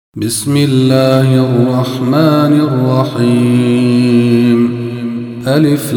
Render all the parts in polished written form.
بسم الله الرحمن الرحيم. ألف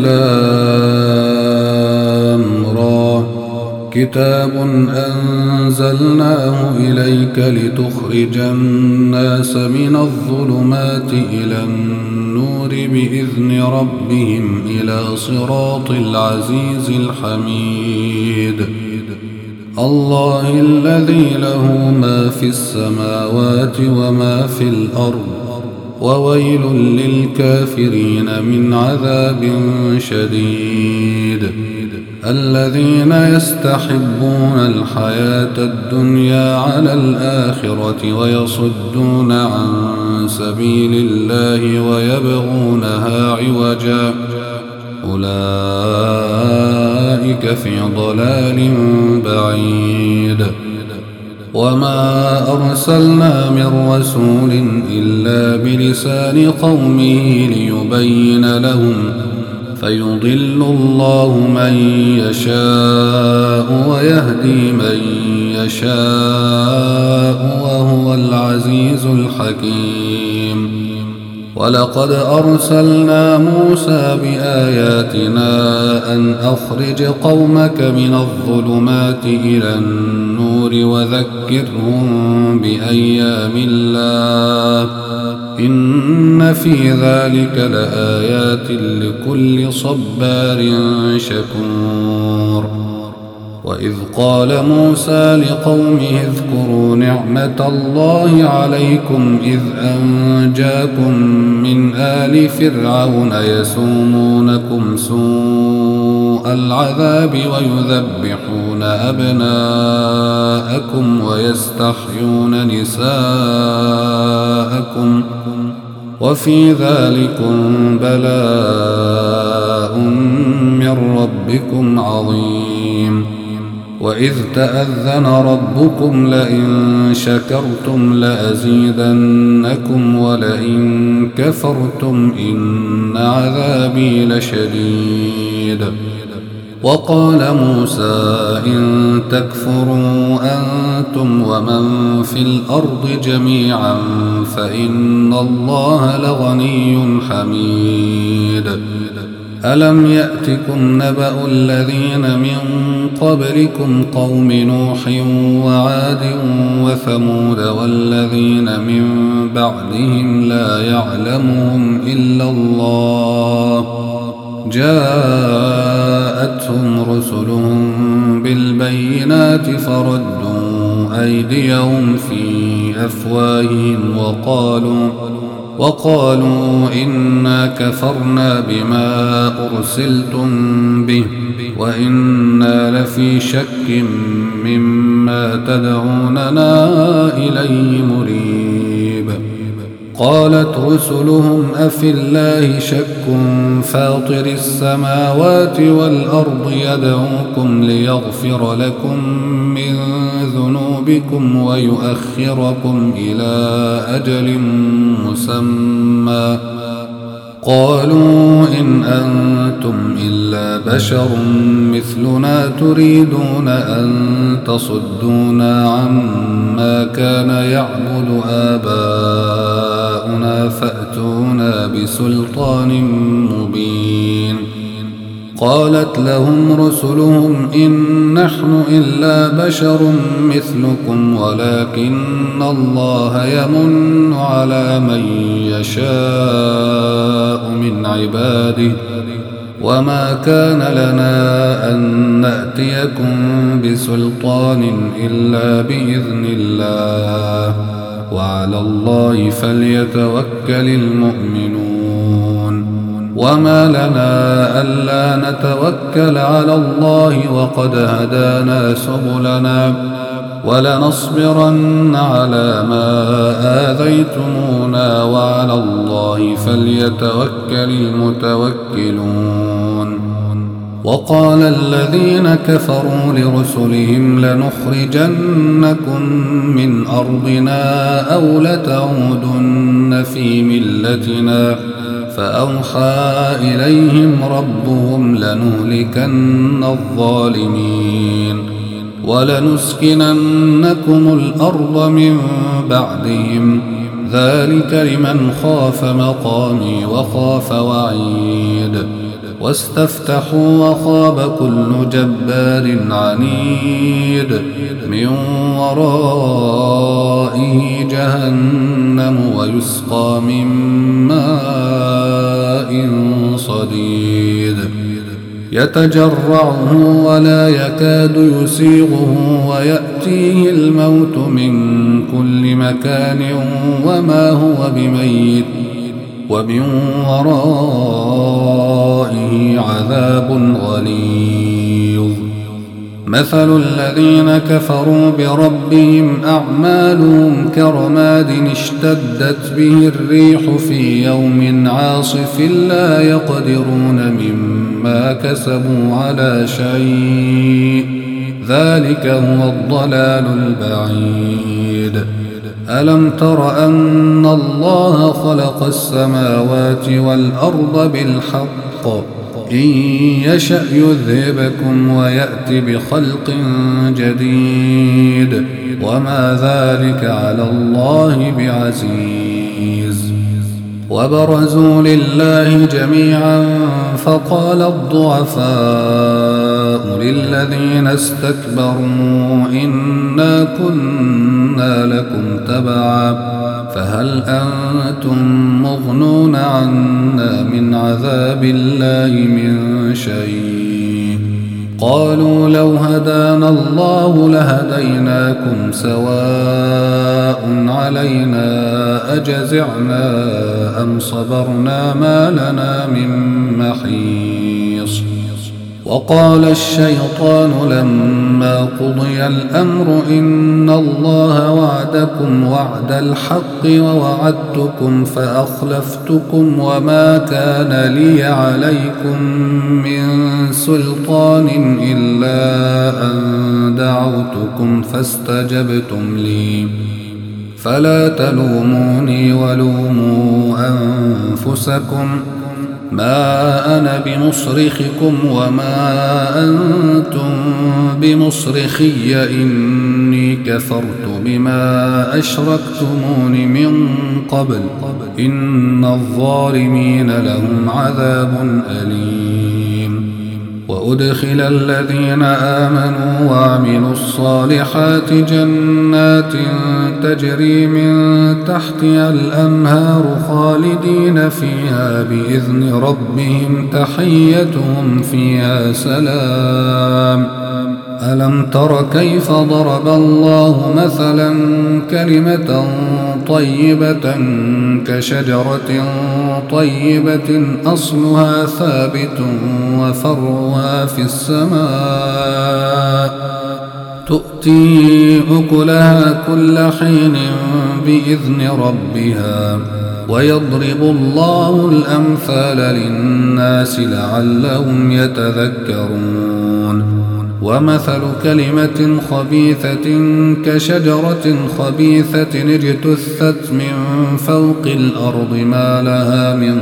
لام را. كتاب أنزلناه إليك لتخرج الناس من الظلمات إلى النور بإذن ربهم إلى صراط العزيز الحميد. الله الذي له ما في السماوات وما في الأرض، وويل للكافرين من عذاب شديد. الذين يستحبون الحياة الدنيا على الآخرة ويصدون عن سبيل الله ويبغونها عوجا، أولئك في ضلال بعيد. وما أرسلنا من رسول إلا بلسان قومه ليبين لهم، فيضل الله من يشاء ويهدي من يشاء وهو العزيز الحكيم. ولقد أرسلنا موسى بآياتنا أن أخرج قومك من الظلمات إلى النور وذكرهم بأيام الله، إن في ذلك لآيات لكل صبار شكور. وإذ قال موسى لقومه اذكروا نعمة الله عليكم إذ أنجاكم من آل فرعون يسومونكم سوء العذاب ويذبحون أبناءكم ويستحيون نساءكم، وفي ذلكم بلاء من ربكم عظيم. وإذ تأذن ربكم لئن شكرتم لأزيدنكم ولئن كفرتم إن عذابي لشديد. وقال موسى إن تكفروا أنتم ومن في الأرض جميعا فإن الله لغني حميد. ألم يأتكم نبأ الذين من قبلكم قوم نوح وعاد وثمود والذين من بعدهم لا يعلمهم إلا الله، جاءتهم رسلهم بالبينات فردوا أيديهم في أفواههم وقالوا إنا كفرنا بما أرسلتم به وإنا لفي شك مما تدعوننا إليه مريب. قالت رسلهم أفي الله شك فاطر السماوات والأرض يدعوكم ليغفر لكم من ذنوبكم ويؤخركم إلى أجل مسمى، قالوا إن أنتم إلا بشر مثلنا تريدون أن تصدونا عما كان يعبد آباؤنا فأتونا بسلطان مبين. قالت لهم رسلهم إن نحن إلا بشر مثلكم ولكن الله يمن على من يشاء من عباده، وما كان لنا أن نأتيكم بسلطان إلا بإذن الله، وعلى الله فليتوكل المؤمنون. وما لنا ألا نتوكل على الله وقد هدانا سبلنا ولنصبرن على ما آذيتمونا وعلى الله فليتوكل المتوكلون. وقال الذين كفروا لرسلهم لنخرجنكم من أرضنا أو لتعودن في ملتنا، فأوحى إليهم ربهم لنهلكن الظالمين ولنسكننكم الأرض من بعدهم ذلك لمن خاف مقامي وخاف وعيد واستفتحوا وخاب كل جبار عنيد من ورائه جهنم ويسقى من ماء صديد يتجرعه ولا يكاد يسيغه ويأتيه الموت من كل مكان وما هو بميت ومن ورائه عذاب غليظ مثل الذين كفروا بربهم أعمالهم كرماد اشتدت به الريح في يوم عاصف لا يقدرون مما كسبوا على شيء ذلك هو الضلال البعيد ألم تر أن الله خلق السماوات والأرض بالحق إن يشأ يذهبكم ويأت بخلق جديد وما ذلك على الله بعزيز وبرزوا لله جميعا فقال الضعفاء للذين استكبروا إنا كنا لكم تبعا فهل أنتم مغنون عنا من عذاب الله من شيء قالوا لو هدانا الله لهديناكم سواء علينا أجزعنا أم صبرنا ما لنا من محيص وقال الشيطان لما قضي الأمر إن الله وعدكم وعد الحق ووعدتكم فأخلفتكم وما كان لي عليكم من سلطان إلا أن دعوتكم فاستجبتم لي فلا تلوموني ولوموا أنفسكم ما أنا بمصرخكم وما أنتم بمصرخي إني كفرت بما أشركتمون من قبل إن الظالمين لهم عذاب أليم وأدخل الذين آمنوا وعملوا الصالحات جنات تجري من تحتها الأنهار خالدين فيها بإذن ربهم تحيتهم فيها سلام ألم تر كيف ضرب الله مثلا كلمة طيبة كشجرة طيبة أصلها ثابت وفرعها في السماء تؤتي أكلها كل حين بإذن ربها ويضرب الله الأمثال للناس لعلهم يتذكرون ومثل كلمة خبيثة كشجرة خبيثة اجتثت من فوق الأرض ما لها من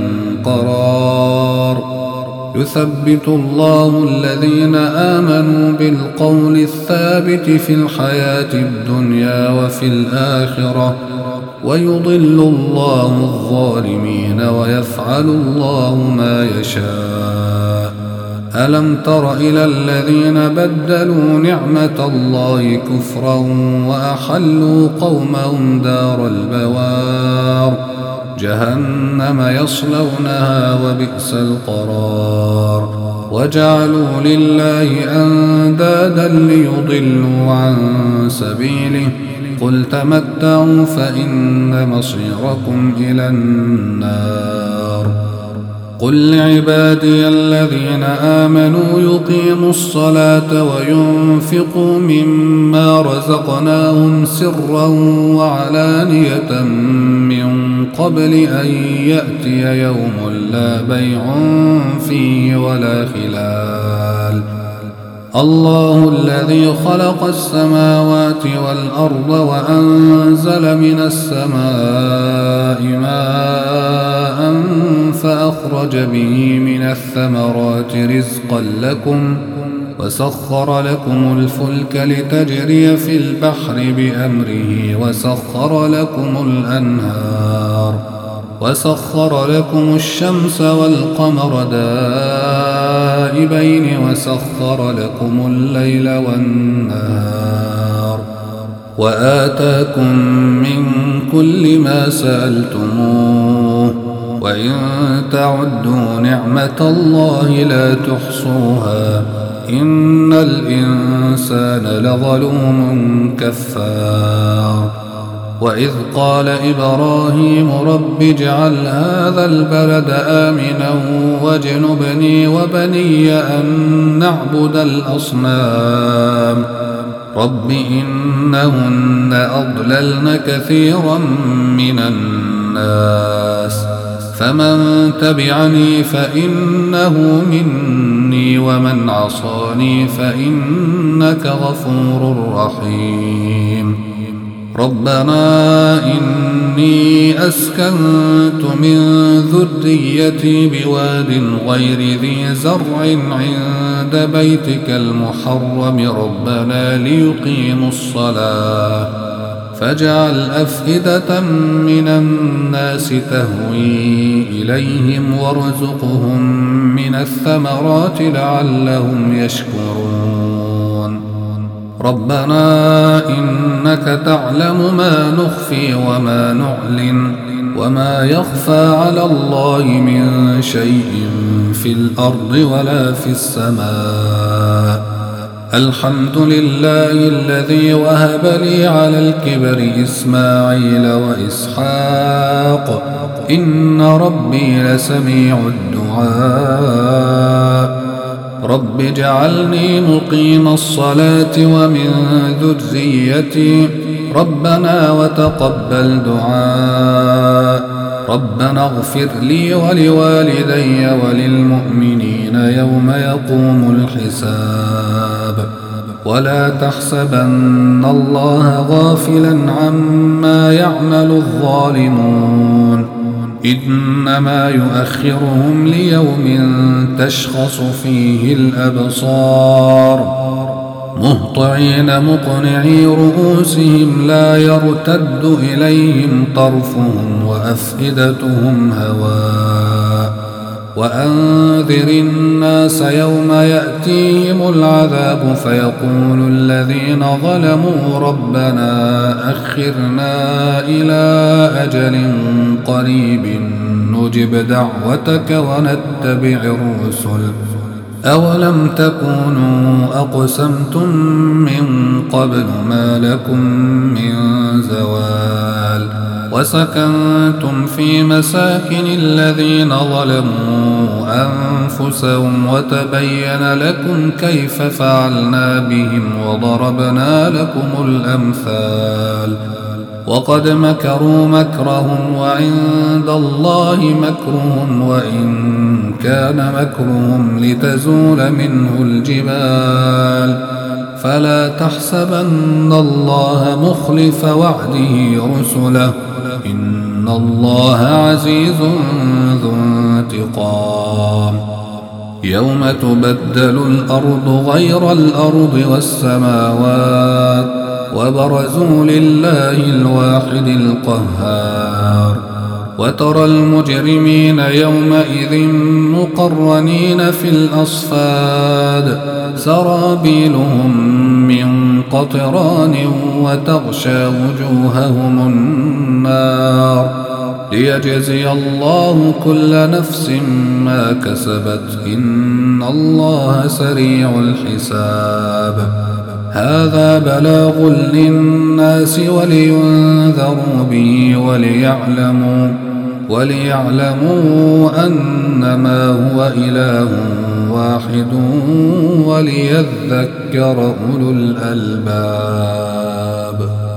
قرار يثبت الله الذين آمنوا بالقول الثابت في الحياة الدنيا وفي الآخرة ويضل الله الظالمين ويفعل الله ما يشاء ألم تر إلى الذين بدلوا نعمة الله كفرا وأحلوا قومهم دار البوار جهنم يصلونها وبئس القرار وجعلوا لله أندادا ليضلوا عن سبيله قل تمتعوا فإن مصيركم إلى النار قل لعبادي الذين آمنوا يقيموا الصلاة وينفقوا مما رزقناهم سرا وعلانية من قبل أن يأتي يوم لا بيع فيه ولا خلال الله الذي خلق السماوات والأرض وأنزل من السماء ماء فأخرج به من الثمرات رزقا لكم وسخر لكم الفلك لتجري في البحر بأمره وسخر لكم الأنهار وسخر لكم الشمس والقمر دائبين وسخر لكم الليل والنهار وآتاكم من كل ما سألتموه وإن تعدوا نعمة الله لا تحصوها إن الإنسان لظلوم كفار وإذ قال إبراهيم رب اجعل هذا البلد آمنا واجنبني وبني أن نعبد الأصنام رب إنهن أضللن كثيرا من الناس فمن تبعني فإنه مني ومن عصاني فإنك غفور رحيم ربنا إني أسكنت من ذريتي بواد غير ذي زرع عند بيتك المحرم ربنا ليقيموا الصلاة فاجعل أفئدة من الناس تهوي إليهم وارزقهم من الثمرات لعلهم يشكرون ربنا إنك تعلم ما نخفي وما نعلن وما يخفى على الله من شيء في الأرض ولا في السماء الحمد لله الذي وهب لي على الكبر إسماعيل وإسحاق إن ربي لسميع الدعاء رب اجعلني مقيم الصلاة ومن ذريتي ربنا وتقبل دعاء ربنا اغفر لي ولوالدي وللمؤمنين يوم يقوم الحساب ولا تحسبن الله غافلا عما يعمل الظالمون إنما يؤخرهم ليوم تشخص فيه الأبصار مهطعين مقنعي رؤوسهم لا يرتد إليهم طرفهم وأفئدتهم هواء وأنذر الناس يوم يأتيهم العذاب فيقول الذين ظلموا ربنا أخرنا إلى أجل قريب نجب دعوتك ونتبع الرسل أولم تكونوا أقسمتم من قبل ما لكم من زوال وسكنتم في مساكن الذين ظلموا أنفسهم وتبين لكم كيف فعلنا بهم وضربنا لكم الأمثال وقد مكروا مكرهم وعند الله مكرهم وإن كان مكرهم لتزول منه الجبال فلا تحسبن الله مخلف وعده رسله إن الله عزيز ذو انتقام يوم تبدل الأرض غير الأرض والسماوات وبرزوا لله الواحد القهار وترى المجرمين يومئذ مقرنين في الأصفاد سرابيلهم من قطران وتغشى وجوههم النار ليجزي الله كل نفس ما كسبت إن الله سريع الحساب هذا بلاغ للناس ولينذروا به وليعلموا أنما هو إله واحد وليذكر أولو الألباب.